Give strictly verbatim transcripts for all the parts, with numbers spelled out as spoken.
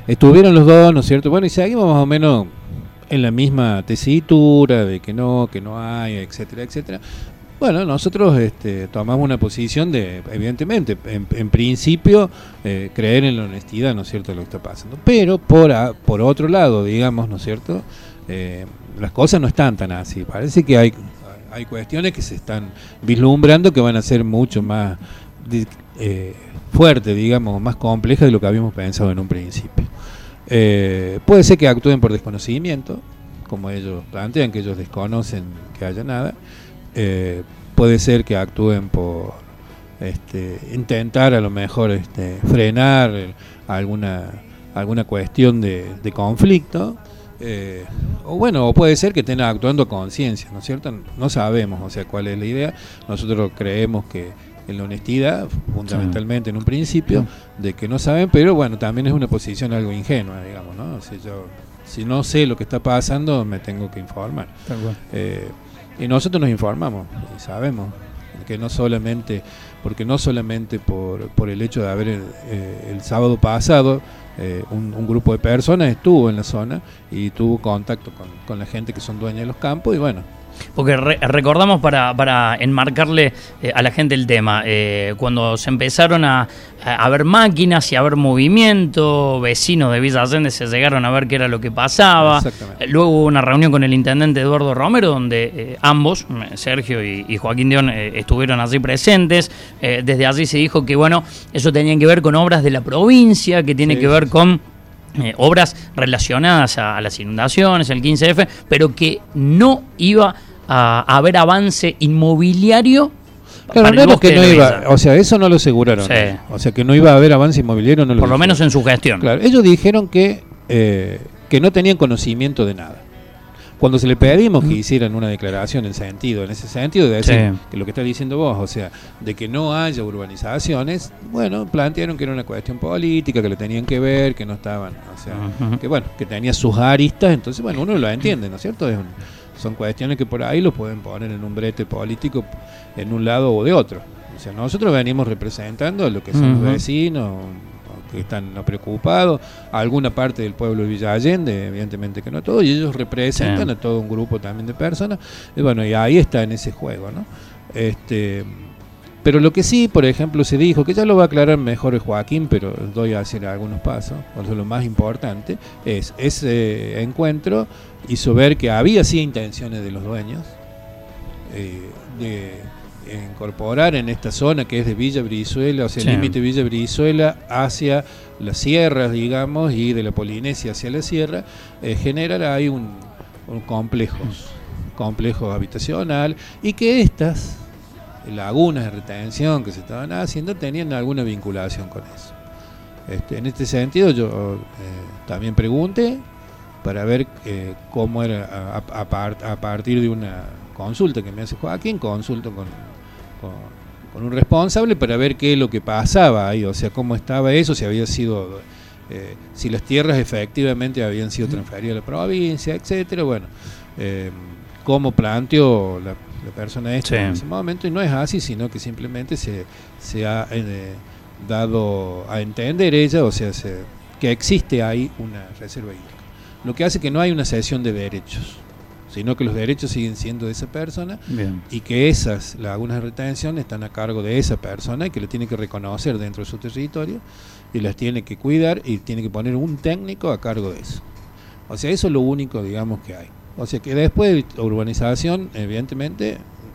estuvieron los dos, ¿no es cierto? Bueno, y seguimos más o menos en la misma tesitura de que no, que no hay, etcétera, etcétera. Bueno, nosotros este, tomamos una posición de, evidentemente, en, en principio, eh, creer en la honestidad, ¿no es cierto?, de lo que está pasando. Pero por, a, por otro lado, digamos, ¿no es cierto?, eh, las cosas no están tan así. Parece que hay, hay cuestiones que se están vislumbrando que van a ser mucho más eh, fuertes, digamos, más complejas de lo que habíamos pensado en un principio. Eh, puede ser que actúen por desconocimiento, como ellos plantean, que ellos desconocen que haya nada. Eh, puede ser que actúen por este, intentar a lo mejor este, frenar alguna alguna cuestión de, de conflicto, eh, o bueno, o puede ser que estén actuando a conciencia, ¿no es cierto? No sabemos, o sea, cuál es la idea. Nosotros creemos que en la honestidad, fundamentalmente sí. en un principio, de que no saben, pero bueno, también es una posición algo ingenua, digamos, ¿no? O sea, yo, si no sé lo que está pasando, me tengo que informar. Eh, Y nosotros nos informamos y sabemos que no solamente, porque no solamente por, por el hecho de haber eh, el sábado pasado eh, un, un grupo de personas estuvo en la zona y tuvo contacto con, con la gente que son dueñas de los campos y bueno. Porque re- recordamos para, para enmarcarle eh, a la gente el tema, eh, cuando se empezaron a, a ver máquinas y a ver movimiento, vecinos de Villa Allende se llegaron a ver qué era lo que pasaba. Luego hubo una reunión con el intendente Eduardo Romero, donde eh, ambos, Sergio y, y Joaquín Dion, eh, estuvieron allí presentes. Eh, desde allí se dijo que bueno, eso tenía que ver con obras de la provincia, que tiene sí, que ver sí. con Eh, obras relacionadas a, a las inundaciones, el quince efe, pero que no iba a, a haber avance inmobiliario. Claro, no era que no iba, o sea, eso no lo aseguraron. Sí. O sea, que no iba a haber avance inmobiliario, no lo Por lo menos en su gestión. Claro, ellos dijeron que eh, que no tenían conocimiento de nada. Cuando se le pedimos que hicieran una declaración en sentido, en ese sentido de decir sí. que lo que está diciendo vos, o sea, de que no haya urbanizaciones, bueno, plantearon que era una cuestión política, que lo tenían que ver, que no estaban, o sea, uh-huh. que bueno, que tenía sus aristas, entonces bueno, uno lo entiende, ¿no es cierto? Es un, son cuestiones que por ahí lo pueden poner en un brete político en un lado o de otro. O sea, nosotros venimos representando a lo que son uh-huh. los vecinos, que están no preocupados, a alguna parte del pueblo de Villa Allende, evidentemente que no todo, y ellos representan sí. a todo un grupo también de personas, y bueno, y ahí está en ese juego, ¿no? Este, pero lo que sí, por ejemplo, se dijo, que ya lo va a aclarar mejor Joaquín, pero doy a hacer algunos pasos, por eso lo más importante, es ese encuentro hizo ver que había sí intenciones de los dueños, eh, de incorporar en esta zona que es de Villa Brizuela, o sea, sí. el límite de Villa Brizuela hacia las sierras, digamos, y de la Polinesia hacia la sierra, eh, generar ahí un, un complejo, complejo habitacional, y que estas lagunas de retención que se estaban haciendo tenían alguna vinculación con eso. Este, en este sentido yo eh, también pregunté para ver eh, cómo era a, a, part, a partir de una consulta que me hace Joaquín, consulto con Con, con un responsable para ver qué es lo que pasaba ahí, o sea, cómo estaba eso, si había sido, eh, si las tierras efectivamente habían sido transferidas a la provincia, etcétera. Bueno, eh, cómo planteó la, la persona esta sí. en ese momento, y no es así, sino que simplemente se, se ha eh, dado a entender ella, o sea, se, que existe ahí una reserva hídrica, lo que hace que no hay una cesión de derechos, sino que los derechos siguen siendo de esa persona. Bien. Y que esas lagunas de retención están a cargo de esa persona y que lo tiene que reconocer dentro de su territorio y las tiene que cuidar y tiene que poner un técnico a cargo de eso. O sea, eso es lo único, digamos, que hay. O sea, que después de urbanización, evidentemente,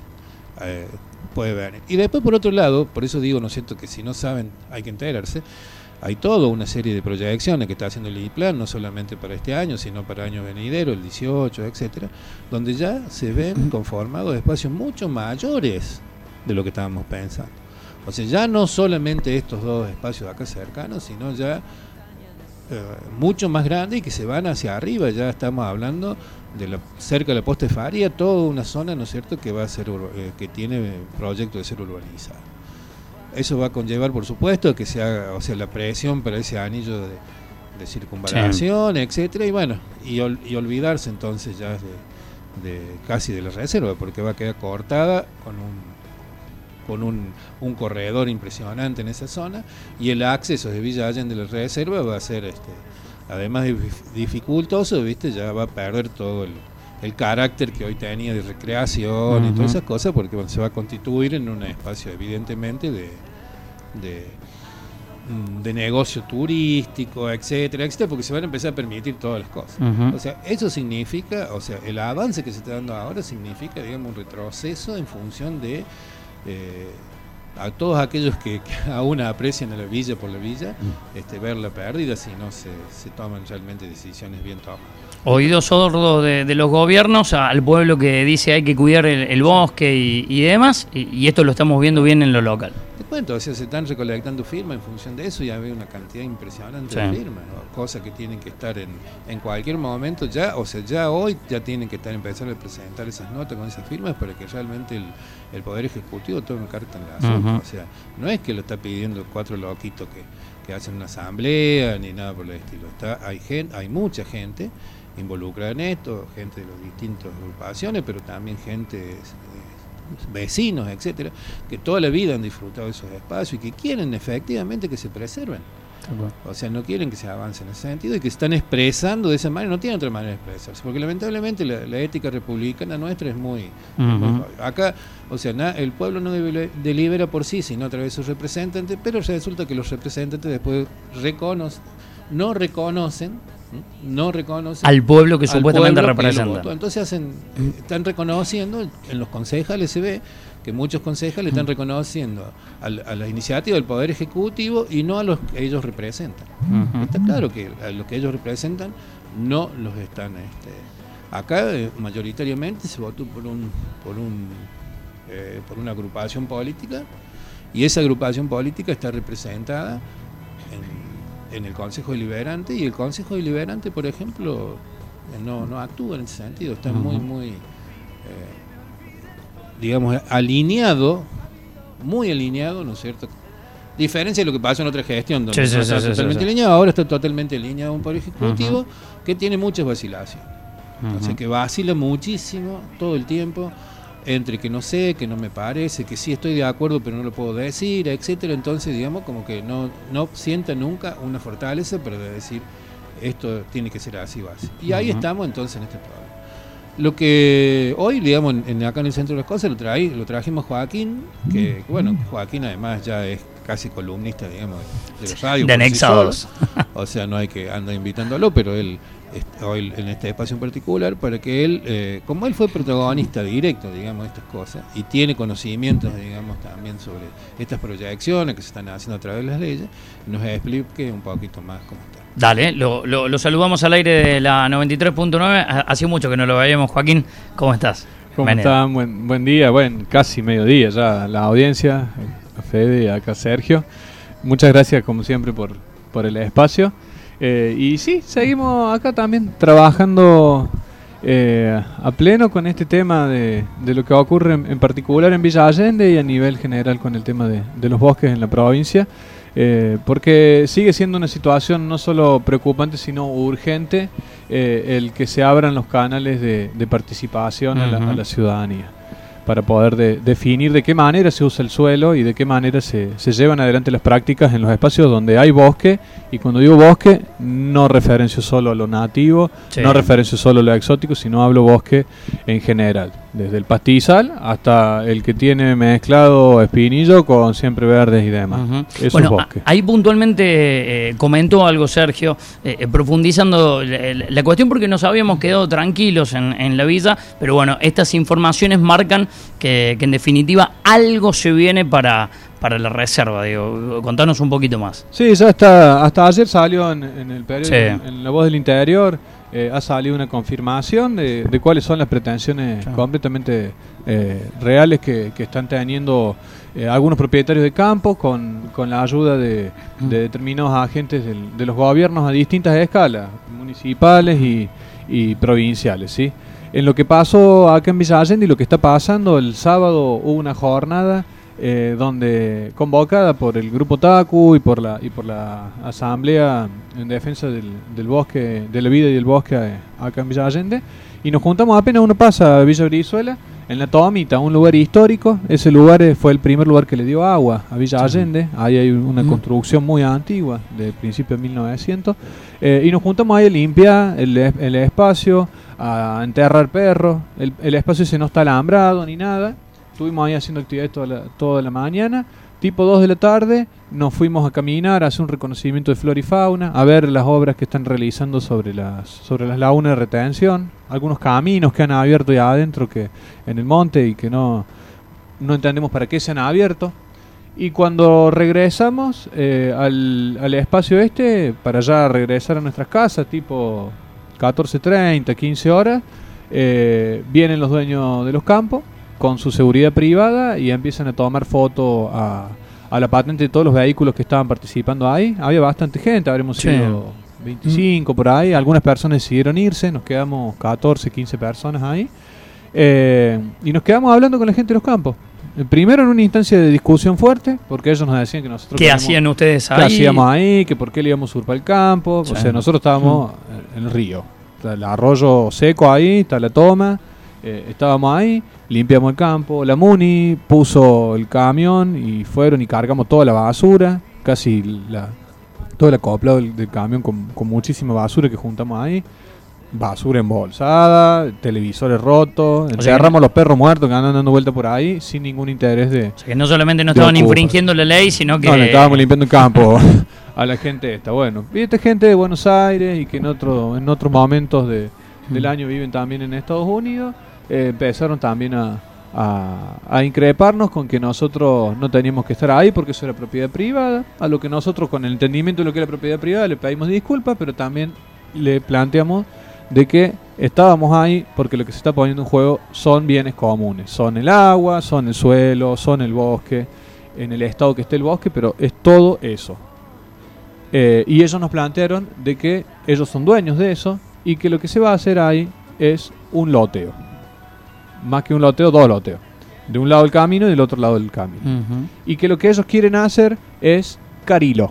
eh, puede venir. Y después, por otro lado, por eso digo, ¿no es cierto?, que si no saben hay que enterarse. Hay toda una serie de proyecciones que está haciendo el IDIPLAN, no solamente para este año, sino para el año venidero, el dieciocho, etcétera, donde ya se ven conformados espacios mucho mayores de lo que estábamos pensando. O sea, ya no solamente estos dos espacios acá cercanos, sino ya eh, mucho más grandes y que se van hacia arriba. Ya estamos hablando de la, cerca de la Posta de Faría, toda una zona, ¿no es cierto?, que va a ser eh, que tiene proyecto de ser urbanizada. Eso va a conllevar, por supuesto, que se haga, o sea, la presión para ese anillo de, de circunvalación, sí. etcétera, y bueno, y, ol, y olvidarse entonces ya de, de casi de la reserva, porque va a quedar cortada con un con un, un corredor impresionante en esa zona, y el acceso de Villa Allende de la reserva va a ser este además de dificultoso, ¿viste? Ya va a perder todo el, el carácter que hoy tenía de recreación uh-huh. y todas esas cosas, porque bueno, se va a constituir en un espacio evidentemente de, de, de negocio turístico, etcétera, etcétera, porque se van a empezar a permitir todas las cosas. Uh-huh. O sea, eso significa, o sea, el avance que se está dando ahora significa, digamos, un retroceso en función de eh, a todos aquellos que, que aún aprecian a la villa por la villa, uh-huh. este, verla perdida si no se, se toman realmente decisiones bien tomadas. Oídos sordos de, de los gobiernos al pueblo que dice hay que cuidar el, el bosque y, y demás, y, y esto lo estamos viendo bien en lo local. Te cuento, o sea, se están recolectando firmas en función de eso y hay una cantidad impresionante sí. de firmas, ¿no? Cosas que tienen que estar en, en cualquier momento ya, o sea, ya hoy ya tienen que estar empezando a presentar esas notas con esas firmas para que realmente el, el Poder Ejecutivo tome carta en la asunto. Uh-huh. O sea, no es que lo está pidiendo cuatro loquitos que, que hacen una asamblea ni nada por el estilo. Está, hay, gente, hay mucha gente involucrada en esto, gente de las distintas agrupaciones, pero también gente, eh, vecinos, etcétera, que toda la vida han disfrutado de esos espacios y que quieren efectivamente que se preserven. Okay. O sea, no quieren que se avance en ese sentido y que se están expresando de esa manera, no tienen otra manera de expresarse, porque lamentablemente la, la ética republicana nuestra es muy, uh-huh. muy acá, o sea, na, el pueblo no debe, delibera por sí, sino a través de sus representantes, pero resulta que los representantes después reconocen, no reconocen no reconocen al pueblo que supuestamente pueblo representa. Que entonces hacen, eh, están reconociendo, en los concejales se ve que muchos concejales están reconociendo a, a la iniciativa del Poder Ejecutivo y no a los que ellos representan. Uh-huh. Está claro que a los que ellos representan no los están... Este, acá eh, mayoritariamente se votó por un por un eh, por una agrupación política y esa agrupación política está representada en en el Consejo Deliberante, y el Consejo Deliberante, por ejemplo, no, no actúa en ese sentido, está uh-huh. muy, muy, eh, digamos, alineado, muy alineado, ¿no es cierto? Diferencia de lo que pasó en otra gestión, donde sí, no sí, está sí, totalmente sí, sí. alineado, ahora está totalmente alineado un Poder Ejecutivo uh-huh. que tiene muchas vacilaciones, uh-huh. o sea, que vacila muchísimo todo el tiempo, entre que no sé, que no me parece, que sí estoy de acuerdo pero no lo puedo decir, etcétera. Entonces, digamos, como que no, no sienta nunca una fortaleza para decir esto tiene que ser así o así. Y ahí uh-huh. estamos entonces en este problema. Lo que hoy, digamos, en, en acá en el centro de las cosas, lo, traí, lo trajimos Joaquín, que bueno, Joaquín además ya es casi columnista, digamos, de los radios. De Anexados. O sea, no hay que andar invitándolo, pero él hoy en este espacio en particular, para que él, eh, como él fue protagonista directo, digamos, de estas cosas, y tiene conocimientos, digamos, también sobre estas proyecciones que se están haciendo a través de las leyes, nos explique un poquito más cómo está. Dale, lo, lo, lo saludamos al aire de la noventa y tres punto nueve. Hace mucho que no lo veíamos, Joaquín. ¿Cómo estás? ¿Cómo Menel. están? Buen, buen día, bueno, casi mediodía ya la audiencia, a Fede y acá Sergio. Muchas gracias, como siempre, por, por el espacio. Eh, y sí, seguimos acá también trabajando eh, a pleno con este tema de, de lo que ocurre en, en particular en Villa Allende y a nivel general con el tema de, de los bosques en la provincia, eh, porque sigue siendo una situación no solo preocupante sino urgente eh, el que se abran los canales de, de participación uh-huh. a, la, a la ciudadanía, para poder de, definir de qué manera se usa el suelo y de qué manera se, se llevan adelante las prácticas en los espacios donde hay bosque. Y cuando digo bosque, no referencio solo a lo nativo, sí. no referencio solo a lo exótico, sino hablo bosque en general, desde el pastizal hasta el que tiene mezclado espinillo con siempre verdes y demás. Uh-huh. Eso bueno, es bosque. A, ahí puntualmente eh, comentó algo Sergio, eh, profundizando la, la cuestión, porque nos habíamos quedado tranquilos en, en la villa, pero bueno, estas informaciones marcan que, que en definitiva algo se viene para... para la reserva, digo, contanos un poquito más. Sí, ya está, hasta ayer salió en, en el periódico, sí. en La Voz del Interior, eh, ha salido una confirmación de, de cuáles son las pretensiones sí. completamente eh, reales que, que están teniendo eh, algunos propietarios de campo con, con la ayuda de, mm. de determinados agentes del, de los gobiernos a distintas escalas, municipales y, y provinciales, ¿sí? En lo que pasó acá en Villa Allende y lo que está pasando, el sábado hubo una jornada Eh, donde convocada por el grupo TACU y por la y por la asamblea en defensa del, del bosque, de la vida y del bosque acá en Villa Allende, y nos juntamos apenas uno pasa a Villa Brizuela, en La Tomita, un lugar histórico. Ese lugar eh, fue el primer lugar que le dio agua a Villa Allende. Ahí hay una mm. construcción muy antigua, de principios de mil novecientos. Eh, y nos juntamos ahí a limpiar el, el espacio, a enterrar perros. El, el espacio ese no está alambrado ni nada. Estuvimos ahí haciendo actividades toda la, toda la mañana. Tipo dos de la tarde nos fuimos a caminar, a hacer un reconocimiento de flora y fauna, a ver las obras que están realizando sobre las sobre las lagunas de retención, algunos caminos que han abierto ya adentro que en el monte y que no, no entendemos para qué se han abierto. Y cuando regresamos eh, al, al espacio este, para ya regresar a nuestras casas, tipo catorce treinta, quince horas, eh, vienen los dueños de los campos con su seguridad privada y empiezan a tomar fotos a, a la patente de todos los vehículos que estaban participando ahí. Había bastante gente, habremos sido sí. veinticinco por ahí. Algunas personas decidieron irse, nos quedamos catorce, quince personas ahí. Eh, y nos quedamos hablando con la gente de los campos. Primero en una instancia de discusión fuerte, porque ellos nos decían que nosotros... ¿Qué hacían ustedes ahí? ¿Qué hacíamos ahí? Que por qué le íbamos a usurpar el campo. Sí. O sea, nosotros estábamos mm. en el río. Está el arroyo seco ahí, está la toma. Eh, estábamos ahí, limpiamos el campo. La Muni puso el camión y fueron y cargamos toda la basura. Casi la, todo el acoplado del, del camión con, con muchísima basura que juntamos ahí. Basura embolsada, televisores rotos, encerramos los perros muertos que andan dando vuelta por ahí sin ningún interés de... O sea que no solamente no estaban infringiendo la ley, sino que... No, le estábamos limpiando el campo a la gente esta. Bueno, y esta gente de Buenos Aires y que en otro en otros momentos de, del año viven también en Estados Unidos, eh, empezaron también a, a, a increparnos con que nosotros no teníamos que estar ahí porque eso era propiedad privada, a lo que nosotros con el entendimiento de lo que era propiedad privada le pedimos disculpas, pero también le planteamos de que estábamos ahí porque lo que se está poniendo en juego son bienes comunes, son el agua, son el suelo, son el bosque, en el estado que esté el bosque, pero es todo eso. Eh, y ellos nos plantearon de que ellos son dueños de eso y que lo que se va a hacer ahí es un loteo. Más que un loteo, dos loteos. De un lado el camino y del otro lado del camino. Uh-huh. Y que lo que ellos quieren hacer es carilo.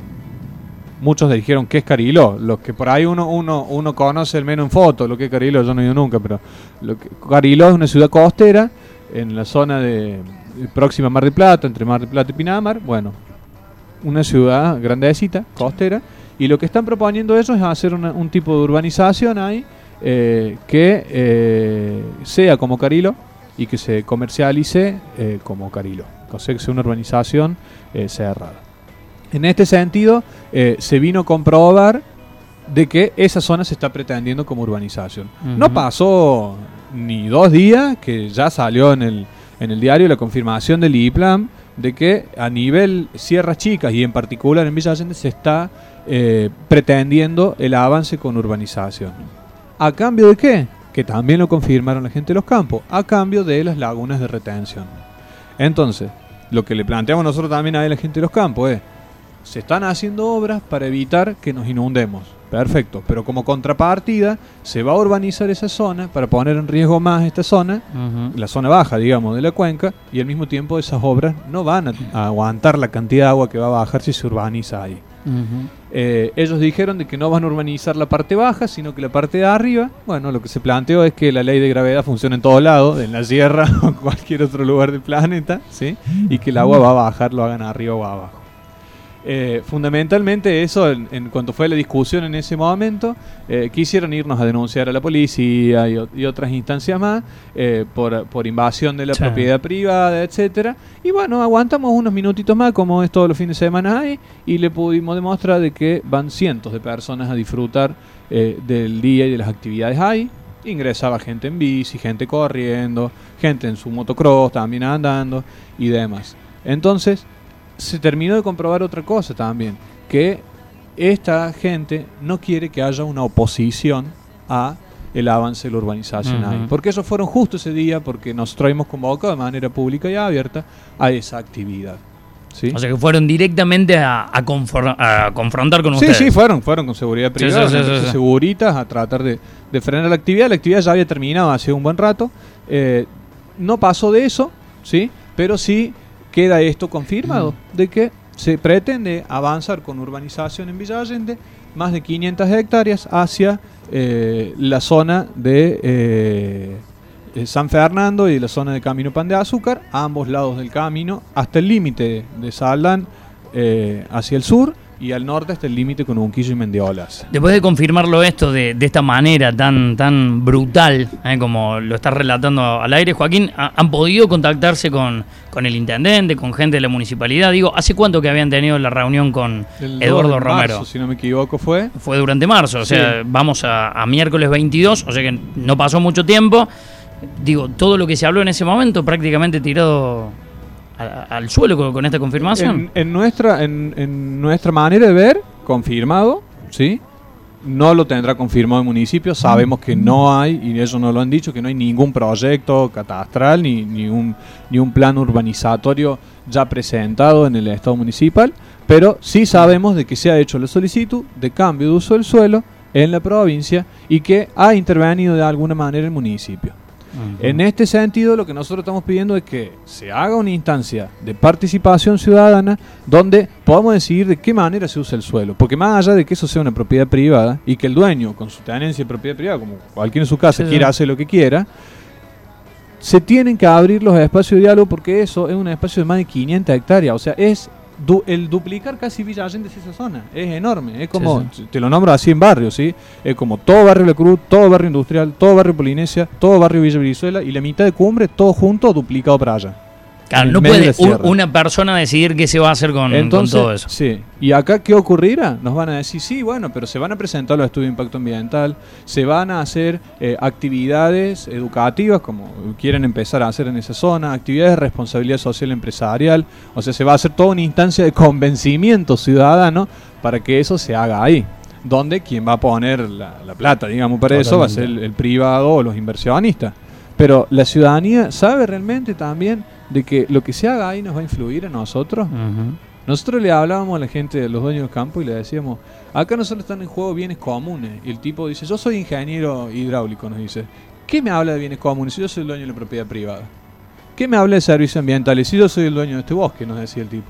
Muchos le dijeron ¿qué es Cariló? Los que por ahí uno uno uno conoce al menos en foto lo que es Cariló, yo no he ido nunca, pero lo que, Cariló es una ciudad costera en la zona de, de próxima a Mar del Plata, entre Mar del Plata y Pinamar. Bueno, una ciudad grandecita, costera, y lo que están proponiendo ellos es hacer una, un tipo de urbanización ahí eh, que eh, sea como Cariló y que se comercialice eh, como Cariló, o sea que sea una urbanización eh, cerrada. En este sentido, eh, se vino a comprobar de que esa zona se está pretendiendo como urbanización. Uh-huh. No pasó ni dos días que ya salió en el, en el diario la confirmación del I P L A M de que a nivel Sierras Chicas y en particular en Villa Allende se está eh, pretendiendo el avance con urbanización. ¿A cambio de qué? Que también lo confirmaron la gente de los campos. A cambio de las lagunas de retención. Entonces, lo que le planteamos nosotros también a la gente de los campos es: se están haciendo obras para evitar que nos inundemos. Perfecto, pero como contrapartida se va a urbanizar esa zona para poner en riesgo más esta zona, uh-huh. la zona baja, digamos, de la cuenca, y al mismo tiempo esas obras no van a, a aguantar la cantidad de agua que va a bajar si se urbaniza ahí. Uh-huh. Eh, ellos dijeron de que no van a urbanizar la parte baja, sino que la parte de arriba. Bueno, lo que se planteó es que la ley de gravedad funciona en todos lados, en la sierra o en cualquier otro lugar del planeta, ¿sí? Y que el agua va a bajar, lo hagan arriba o abajo. Eh, fundamentalmente eso, en, en cuanto fue la discusión en ese momento, eh, quisieron irnos a denunciar a la policía y, y otras instancias más eh, por, por invasión de la sí. propiedad privada, etcétera. Y bueno, aguantamos unos minutitos más, como es todos los fines de semana ahí, y le pudimos demostrar de que van cientos de personas a disfrutar eh, del día y de las actividades ahí. Ingresaba gente en bici, gente corriendo, gente en su motocross también andando y demás. Entonces se terminó de comprobar otra cosa también, que esta gente no quiere que haya una oposición a el avance de la urbanización uh-huh. ahí, porque ellos fueron justo ese día, porque nosotros hemos convocado de manera pública y abierta a esa actividad. ¿Sí? O sea que fueron directamente a, a, confor- a confrontar con sí, ustedes. Sí, sí, fueron, fueron con seguridad privada, sí, sí, sí, sí, sí. seguritas, a tratar de, de frenar la actividad. La actividad ya había terminado hace un buen rato, eh, no pasó de eso, ¿sí? Pero sí queda esto confirmado, de que se pretende avanzar con urbanización en Villa Allende, más de quinientas hectáreas hacia eh, la zona de eh, eh, San Fernando y de la zona de Camino Pan de Azúcar, a ambos lados del camino, hasta el límite de Saldán eh, hacia el sur, y al norte hasta el límite con Unquillo y Mendiolas. Después de confirmarlo esto de, de esta manera tan tan brutal, eh, como lo estás relatando al aire, Joaquín, ha, ¿han podido contactarse con, con el intendente, con gente de la municipalidad? Digo, ¿hace cuánto que habían tenido la reunión con el Eduardo Romero? Marzo, si no me equivoco, fue. Fue durante marzo, o sí. sea, vamos a, a miércoles veintidós, o sea que no pasó mucho tiempo. Digo, todo lo que se habló en ese momento prácticamente tirado al suelo con, con esta confirmación. En, en nuestra en, en nuestra manera de ver, confirmado, ¿sí? No lo tendrá confirmado el municipio. Sabemos que no hay, y ellos nos lo han dicho, que no hay ningún proyecto catastral ni, ni, un, ni un plan urbanizatorio ya presentado en el estado municipal, pero sí sabemos de que se ha hecho la solicitud de cambio de uso del suelo en la provincia y que ha intervenido de alguna manera el municipio. Uh-huh. En este sentido, lo que nosotros estamos pidiendo es que se haga una instancia de participación ciudadana donde podamos decidir de qué manera se usa el suelo, porque más allá de que eso sea una propiedad privada y que el dueño con su tenencia de propiedad privada, como cualquiera en su casa, sí, quiera sí. hacer lo que quiera, se tienen que abrir los espacios de diálogo, porque eso es un espacio de más de quinientas hectáreas, o sea, es Du, el duplicar casi Villa Allende es esa zona, es enorme, es como, sí, sí. te lo nombro así en barrios, ¿sí? Es como todo barrio La Cruz, todo barrio industrial, todo barrio Polinesia, todo barrio Villa Brizuela y la mitad de Cumbre, todo junto, duplicado para allá. Claro, no puede un, una persona decidir qué se va a hacer con, Entonces, con todo eso. Sí, y acá ¿qué ocurrirá? Nos van a decir, sí, bueno, pero se van a presentar los estudios de impacto ambiental, se van a hacer eh, actividades educativas, como quieren empezar a hacer en esa zona, actividades de responsabilidad social empresarial, o sea, se va a hacer toda una instancia de convencimiento ciudadano para que eso se haga ahí, donde quien va a poner la, la plata, digamos, para Totalmente. Eso va a ser el, el privado o los inversionistas. Pero la ciudadanía sabe realmente también de que lo que se haga ahí nos va a influir a nosotros. Uh-huh. Nosotros le hablábamos a la gente, de los dueños del campo, y le decíamos, acá nosotros están en juego bienes comunes. Y el tipo dice, yo soy ingeniero hidráulico, nos dice. ¿Qué me habla de bienes comunes si yo soy el dueño de la propiedad privada? ¿Qué me habla de servicios ambientales si yo soy el dueño de este bosque? Nos decía el tipo.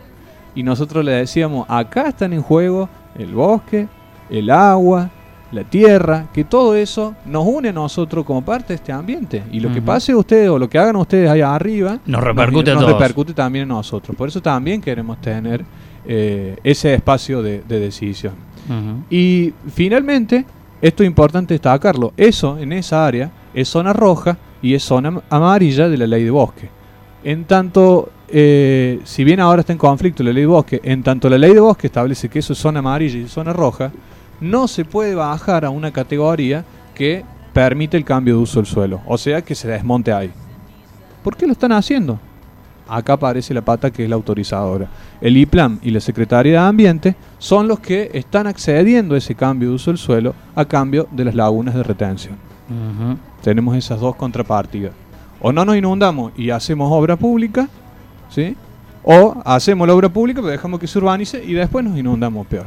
Y nosotros le decíamos, acá están en juego el bosque, el agua, la tierra, que todo eso nos une a nosotros como parte de este ambiente. Y lo uh-huh. que pase ustedes o lo que hagan ustedes allá arriba nos repercute, nos, a nos todos. repercute también a nosotros. Por eso también queremos tener eh, ese espacio de, de decisión. Uh-huh. Y finalmente, esto es importante destacarlo, eso en esa área es zona roja y es zona amarilla de la ley de bosque. En tanto, eh, si bien ahora está en conflicto la ley de bosque, en tanto la ley de bosque establece que eso es zona amarilla y zona roja, no se puede bajar a una categoría que permite el cambio de uso del suelo, o sea, que se desmonte ahí. ¿Por qué lo están haciendo? Acá aparece la pata que es la autorizadora. El I P L A M y la Secretaría de Ambiente son los que están accediendo a ese cambio de uso del suelo a cambio de las lagunas de retención. Uh-huh. Tenemos esas dos contrapartidas. O no nos inundamos y hacemos obra pública, ¿sí? O hacemos la obra pública pero dejamos que se urbanice y después nos inundamos peor.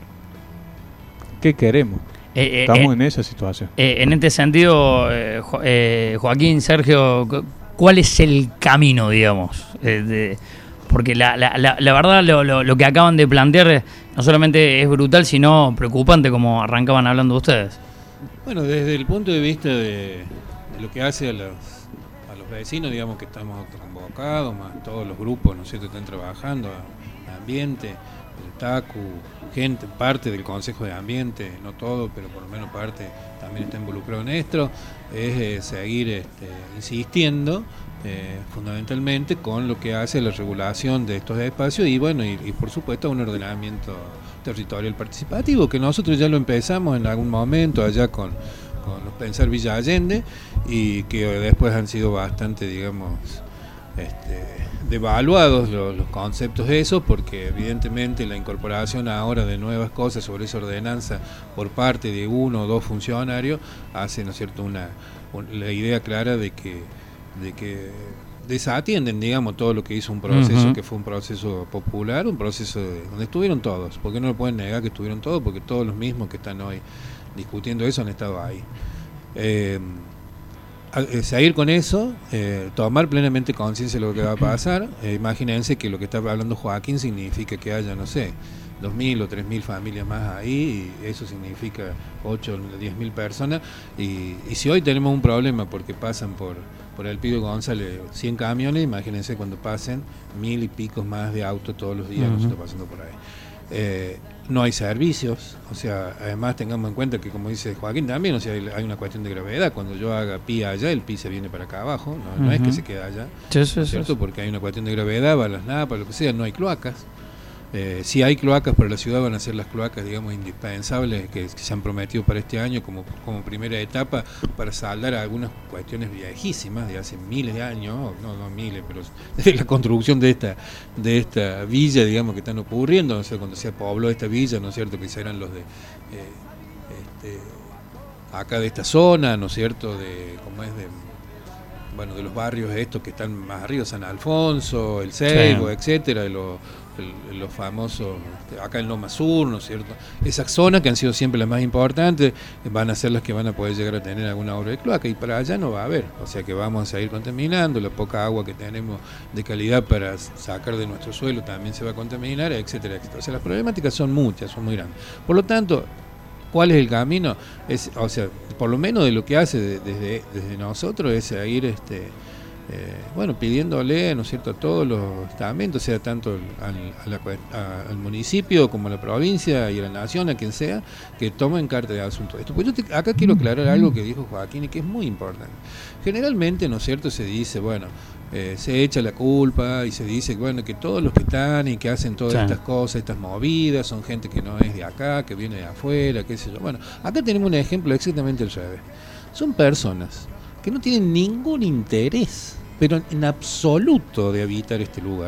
¿Qué queremos? Eh, eh, Estamos eh, en esa situación. Eh, en este sentido, eh, jo, eh, Joaquín, Sergio, ¿cuál es el camino, digamos? Eh, de, porque la, la, la, la verdad, lo, lo, lo que acaban de plantear no solamente es brutal, sino preocupante, como arrancaban hablando ustedes. Bueno, desde el punto de vista de, de lo que hace a los, a los vecinos, digamos que estamos autoconvocados, más todos los grupos, ¿no es cierto?, están trabajando, ambiente, el TACU, gente, parte del Consejo de Ambiente, no todo, pero por lo menos parte también está involucrado en esto, es eh, seguir este, insistiendo eh, fundamentalmente con lo que hace la regulación de estos espacios y bueno, y, y por supuesto un ordenamiento territorial participativo, que nosotros ya lo empezamos en algún momento allá con, con los Pensar Villa Allende y que después han sido bastante, digamos, este, devaluados los, los conceptos de eso, porque evidentemente la incorporación ahora de nuevas cosas sobre esa ordenanza por parte de uno o dos funcionarios hace, ¿no es cierto?, una, una la idea clara de que de que desatienden, digamos, todo lo que hizo un proceso, uh-huh. que fue un proceso popular, un proceso de, donde estuvieron todos, porque no lo pueden negar que estuvieron todos, porque todos los mismos que están hoy discutiendo eso han estado ahí. Eh, eh, seguir con eso, eh, tomar plenamente conciencia de lo que va a pasar. Eh, imagínense que lo que está hablando Joaquín significa que haya, no sé, dos mil o tres mil familias más ahí, y eso significa ocho o diez mil personas. Y, y si hoy tenemos un problema porque pasan por, por el Pido González cien camiones, imagínense cuando pasen mil y picos más de autos todos los días, uh-huh. nosotros pasando por ahí. Eh, no hay servicios, o sea, además tengamos en cuenta que, como dice Joaquín también, o sea, hay una cuestión de gravedad. Cuando yo haga pi allá, el pi se viene para acá abajo, no, uh-huh. no es que se quede allá, sí, sí, ¿cierto? Sí. Porque hay una cuestión de gravedad, va a las napas, lo que sea, no hay cloacas. Eh, si hay cloacas para la ciudad, van a ser las cloacas, digamos, indispensables que, que se han prometido para este año como, como primera etapa para saldar algunas cuestiones viejísimas de hace miles de años, no, no miles, pero de la construcción de esta de esta villa, digamos, que están ocurriendo, no sé, cuando se pobló esta villa, ¿no es cierto?, que serán los de eh, este, acá de esta zona, ¿no es cierto?, de como es de bueno, de los barrios estos que están más arriba, San Alfonso, El Ceibo, sí. etcétera, de los El, los famosos, acá en Loma Sur, ¿no es cierto? Esas zonas que han sido siempre las más importantes van a ser las que van a poder llegar a tener alguna obra de cloaca, y para allá no va a haber, o sea que vamos a seguir contaminando, la poca agua que tenemos de calidad para sacar de nuestro suelo también se va a contaminar, etcétera, etcétera. O sea, las problemáticas son muchas, son muy grandes. Por lo tanto, ¿cuál es el camino? Es, o sea, por lo menos de lo que hace de, desde, desde nosotros es seguir este Eh, bueno, pidiéndole, ¿no es cierto?, a todos los estamentos, sea tanto al, a la, a, al municipio como a la provincia y a la nación, a quien sea, que tomen carta de asunto de esto. Pues yo te, acá quiero aclarar algo que dijo Joaquín y que es muy importante. Generalmente, ¿no es cierto?, se dice, bueno, eh, se echa la culpa y se dice, bueno, que todos los que están y que hacen todas sí. estas cosas, estas movidas, son gente que no es de acá, que viene de afuera, qué sé yo. Bueno, acá tenemos un ejemplo exactamente al revés. Son personas que no tienen ningún interés, pero en absoluto, de habitar este lugar,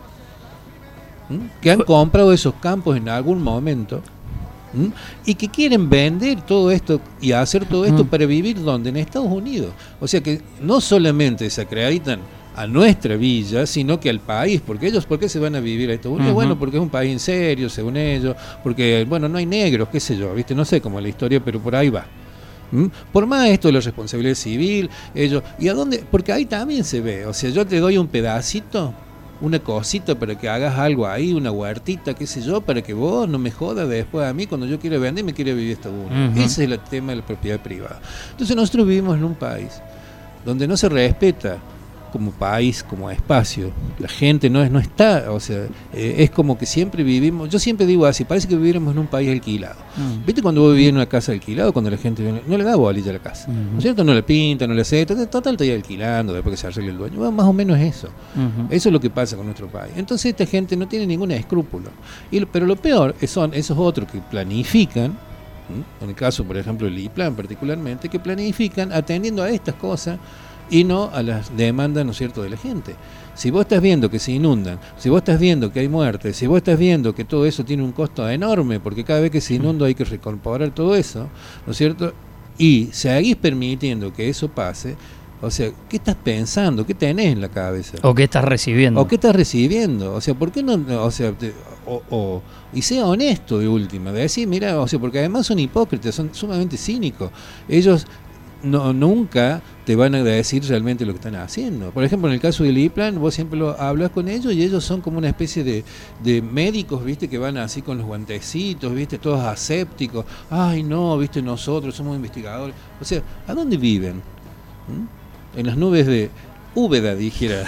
¿Mm? que han comprado esos campos en algún momento, ¿Mm? y que quieren vender todo esto y hacer todo esto para vivir ¿dónde? En Estados Unidos. O sea que no solamente se acreditan a nuestra villa, sino que al país, porque ellos, ¿por qué se van a vivir a Estados Unidos? Uh-huh. Bueno, porque es un país en serio, según ellos, porque, bueno, no hay negros, qué sé yo, ¿viste? No sé cómo es la historia, pero por ahí va. ¿Mm? Por más esto de la responsabilidad civil, ellos, ¿y a dónde? Porque ahí también se ve, o sea, yo te doy un pedacito, una cosita para que hagas algo ahí, una huertita, qué sé yo, para que vos no me jodas después a mí cuando yo quiero vender, me quiero vivir esta una. Uh-huh. Ese es el tema de la propiedad privada. Entonces nosotros vivimos en un país donde no se respeta como país, como espacio, la gente no es no está, o sea, eh, es como que siempre vivimos, yo siempre digo así, parece que viviéramos en un país alquilado. Mm. ¿Viste cuando vos vivís en una casa alquilada, cuando la gente viene, no le da bolilla a la casa, uh-huh. ¿no es cierto? No le pinta, no le hace, total está ahí alquilando después que se arregle el dueño. Bueno, más o menos eso. Uh-huh. Eso es lo que pasa con nuestro país. Entonces esta gente no tiene ningún escrúpulo. Y, pero lo peor son esos otros que planifican, ¿sí? En el caso, por ejemplo, del IPLAN particularmente, que planifican atendiendo a estas cosas y no a las demandas, ¿no es cierto?, de la gente. Si vos estás viendo que se inundan, si vos estás viendo que hay muertes, si vos estás viendo que todo eso tiene un costo enorme, porque cada vez que se inunda hay que recomponer todo eso, ¿no es cierto?, y seguís permitiendo que eso pase, o sea, ¿qué estás pensando? ¿Qué tenés en la cabeza? ¿O qué estás recibiendo? ¿O qué estás recibiendo? O sea, ¿por qué no? O sea, te, o, o, y sea honesto de última, de decir, mira, o sea, porque además son hipócritas, son sumamente cínicos. Ellos no nunca te van a decir realmente lo que están haciendo. Por ejemplo, en el caso del IPLAN, vos siempre lo hablas con ellos y ellos son como una especie de, de médicos, ¿viste? Que van así con los guantecitos, ¿viste? Todos asépticos. Ay, no, ¿viste? Nosotros somos investigadores. O sea, ¿a dónde viven? ¿Mm? En las nubes de Úbeda, dijera.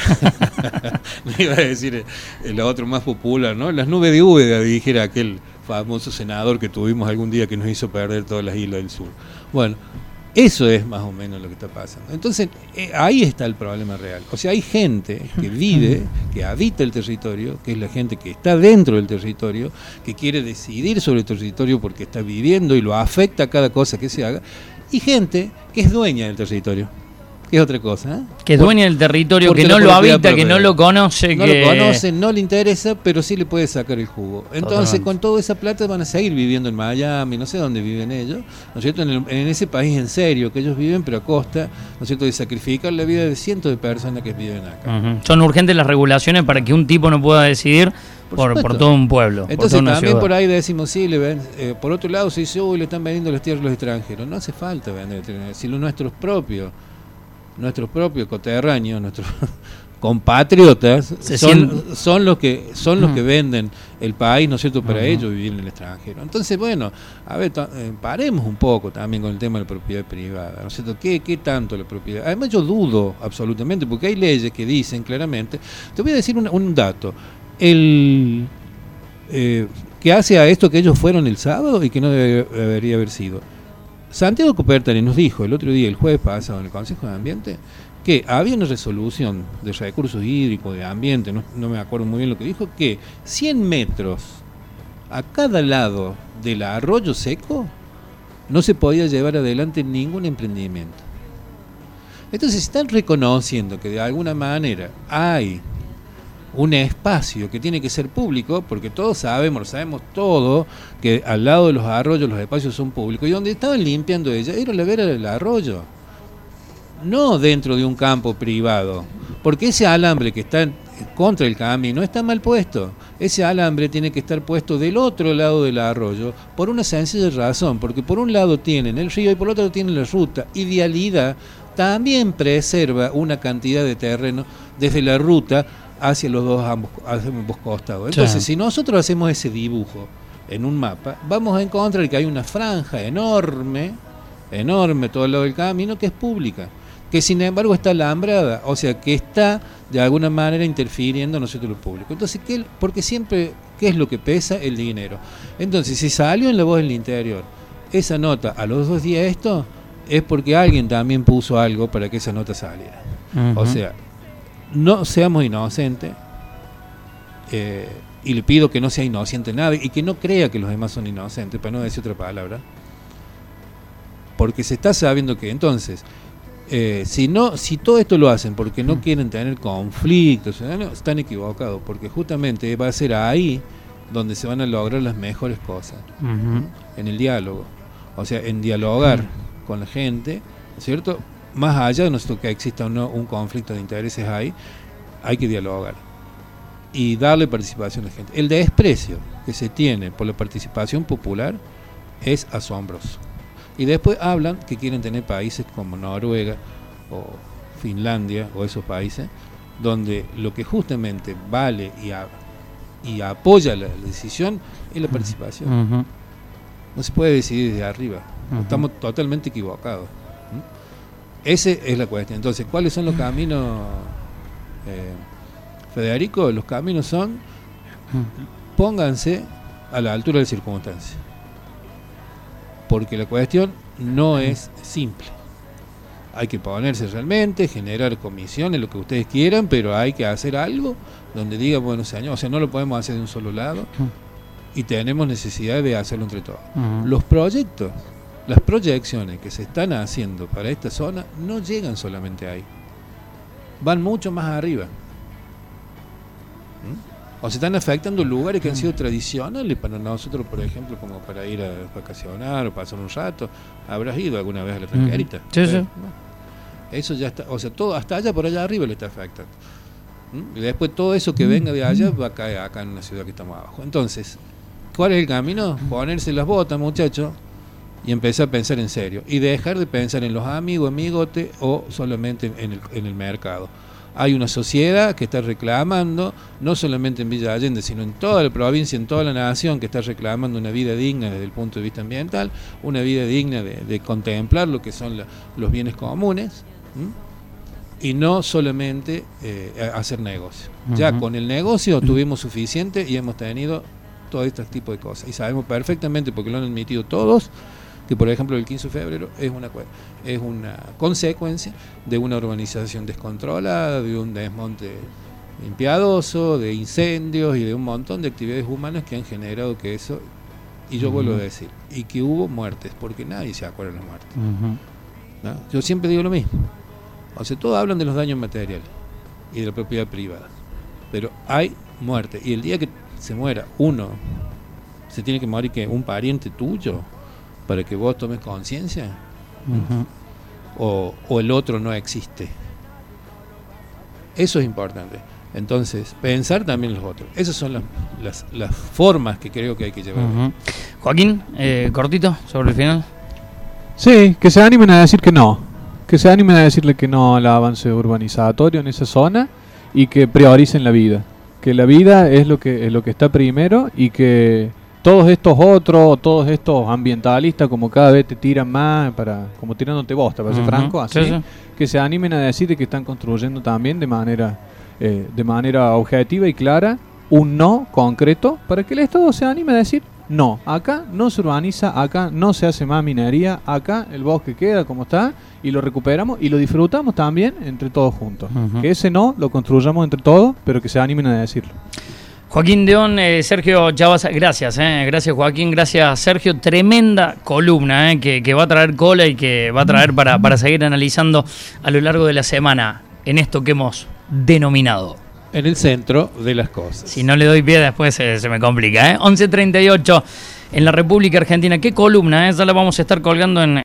Me iba a decir el otro más popular, ¿no? Las nubes de Úbeda, dijera aquel famoso senador que tuvimos algún día que nos hizo perder todas las islas del sur. Bueno, eso es más o menos lo que está pasando. Entonces, eh, ahí está el problema real. O sea, hay gente que vive, que habita el territorio, que es la gente que está dentro del territorio, que quiere decidir sobre el territorio porque está viviendo y lo afecta a cada cosa que se haga, y gente que es dueña del territorio, que es otra cosa, ¿eh? Que es dueña del territorio, que no lo habita, que no lo conoce, no que... lo conoce, no le interesa, pero sí le puede sacar el jugo. Entonces, totalmente, con toda esa plata van a seguir viviendo en Miami, no sé dónde viven ellos, ¿no es cierto? En, el, en ese país en serio que ellos viven, pero a costa, ¿no es cierto?, de sacrificar la vida de cientos de personas que viven acá. Uh-huh. Son urgentes las regulaciones para que un tipo no pueda decidir por, por, por todo un pueblo. Entonces por también ciudad. Por ahí decimos, sí, le ven, eh, por otro lado se dice, uy, le están vendiendo las tierras a los extranjeros. No hace falta vender, si los nuestros propios nuestros propios coterráneos, nuestros compatriotas, Se son, son los que son los Mm. que venden el país, ¿no es cierto?, para Ujú. ellos vivir en el extranjero. Entonces, bueno, a ver, ta- eh, paremos un poco también con el tema de la propiedad privada, ¿no es cierto? ¿Qué, qué tanto la propiedad? Además, yo dudo absolutamente, porque hay leyes que dicen claramente. Te voy a decir un, un dato. El eh, que hace a esto que ellos fueron el sábado y que no debe- debería haber sido. Santiago Copertani nos dijo el otro día, el jueves pasado, en el Consejo de Ambiente, que había una resolución de recursos hídricos, de ambiente, no, no me acuerdo muy bien lo que dijo, que cien metros a cada lado del arroyo seco no se podía llevar adelante ningún emprendimiento. Entonces están reconociendo que de alguna manera hay un espacio que tiene que ser público, porque todos sabemos, lo sabemos todo, que al lado de los arroyos los espacios son públicos, y donde estaban limpiando ella era la vera del arroyo, no dentro de un campo privado, porque ese alambre que está en- contra el camino está mal puesto. Ese alambre tiene que estar puesto del otro lado del arroyo por una sencilla razón, porque por un lado tienen el río y por otro tienen la ruta, y Vialidad también preserva una cantidad de terreno desde la ruta hacia los dos ambos, hacia ambos costados. Entonces, Sí. si nosotros hacemos ese dibujo en un mapa, vamos a encontrar que hay una franja enorme, enorme todo el lado del camino, que es pública, que sin embargo está alambrada, o sea, que está de alguna manera interfiriendo en nosotros lo público. Entonces, ¿qué, porque siempre, ¿qué es lo que pesa? El dinero. Entonces, si salió en La Voz del Interior esa nota a los dos días esto, es porque alguien también puso algo para que esa nota saliera. Ujú. O sea, no seamos inocentes, eh, y le pido que no sea inocente nadie y que no crea que los demás son inocentes, para no decir otra palabra, porque se está sabiendo que entonces, eh, si no, si todo esto lo hacen porque no quieren tener conflictos, no, están equivocados, porque justamente va a ser ahí donde se van a lograr las mejores cosas, Ujú. en el diálogo, o sea, en dialogar con la gente, ¿cierto? Más allá de nuestro que exista o no un conflicto de intereses ahí, hay que dialogar y darle participación a la gente. El desprecio que se tiene por la participación popular es asombroso. Y después hablan que quieren tener países como Noruega o Finlandia o esos países donde lo que justamente vale y, a, y apoya la decisión es la participación. Ujú. No se puede decidir desde arriba. Ujú. Estamos totalmente equivocados. ¿Mm? Esa es la cuestión. Entonces, ¿cuáles son los caminos, eh, Federico? Los caminos son, pónganse a la altura de las circunstancias. Porque la cuestión no es simple. Hay que ponerse realmente, generar comisiones, lo que ustedes quieran, pero hay que hacer algo donde diga, bueno, señor, o sea, no lo podemos hacer de un solo lado y tenemos necesidad de hacerlo entre todos. Ujú. Los proyectos, las proyecciones que se están haciendo para esta zona no llegan solamente ahí, van mucho más arriba. ¿Mm? O se están afectando lugares que han sido tradicionales para nosotros, por ejemplo, como para ir a vacacionar o pasar un rato. ¿Habrás ido alguna vez a la Tranquerita? Sí, sí. ¿No? Eso ya está, o sea, todo hasta allá por allá arriba le está afectando. ¿Mm? Y después todo eso que venga de allá va a caer acá en una ciudad que estamos abajo. Entonces, ¿cuál es el camino? Ponerse las botas, muchachos, y empezar a pensar en serio. Y dejar de pensar en los amigos, amigotes o solamente en el, en el mercado. Hay una sociedad que está reclamando, no solamente en Villa Allende, sino en toda la provincia, en toda la nación, que está reclamando una vida digna desde el punto de vista ambiental, una vida digna de, de contemplar lo que son la, los bienes comunes, ¿m? Y no solamente eh, hacer negocio. Uh-huh. Ya con el negocio tuvimos suficiente y hemos tenido todo este tipo de cosas. Y sabemos perfectamente, porque lo han admitido todos, que por ejemplo el quince de febrero es una es una consecuencia de una urbanización descontrolada, de un desmonte impiadoso, de incendios y de un montón de actividades humanas que han generado que eso, y yo uh-huh. vuelvo a decir, y que hubo muertes, porque nadie se acuerda de las muertes. Uh-huh. ¿No? Yo siempre digo lo mismo. O sea, todos hablan de los daños materiales y de la propiedad privada, pero hay muerte, y el día que se muera uno, se tiene que morir que un pariente tuyo para que vos tomes conciencia, uh-huh. o, o el otro no existe. Eso es importante. Entonces, pensar también los otros. Esas son las, las, las formas que creo que hay que llevar. Uh-huh. Joaquín, eh, cortito sobre el final. Sí, que se animen a decir que no, que se animen a decirle que no al avance urbanizatorio en esa zona y que prioricen la vida. Que la vida es lo que, es lo que está primero y que todos estos otros, todos estos ambientalistas como cada vez te tiran más, para como tirándote bosta, para ser uh-huh. franco, así, sí, sí. que se animen a decir que están construyendo también de manera, eh, de manera objetiva y clara un no concreto para que el Estado se anime a decir no, acá no se urbaniza, acá no se hace más minería, acá el bosque queda como está y lo recuperamos y lo disfrutamos también entre todos juntos. Uh-huh. Que ese no lo construyamos entre todos, pero que se animen a decirlo. Joaquín Deón, eh, Sergio Chavas, gracias, eh, gracias Joaquín, gracias Sergio, tremenda columna eh, que, que va a traer cola y que va a traer para, para seguir analizando a lo largo de la semana en esto que hemos denominado en el centro de las cosas. Si no le doy pie después se, se me complica. ¿eh? once treinta y ocho en la República Argentina. ¿Qué columna? Eh? Ya la vamos a estar colgando en,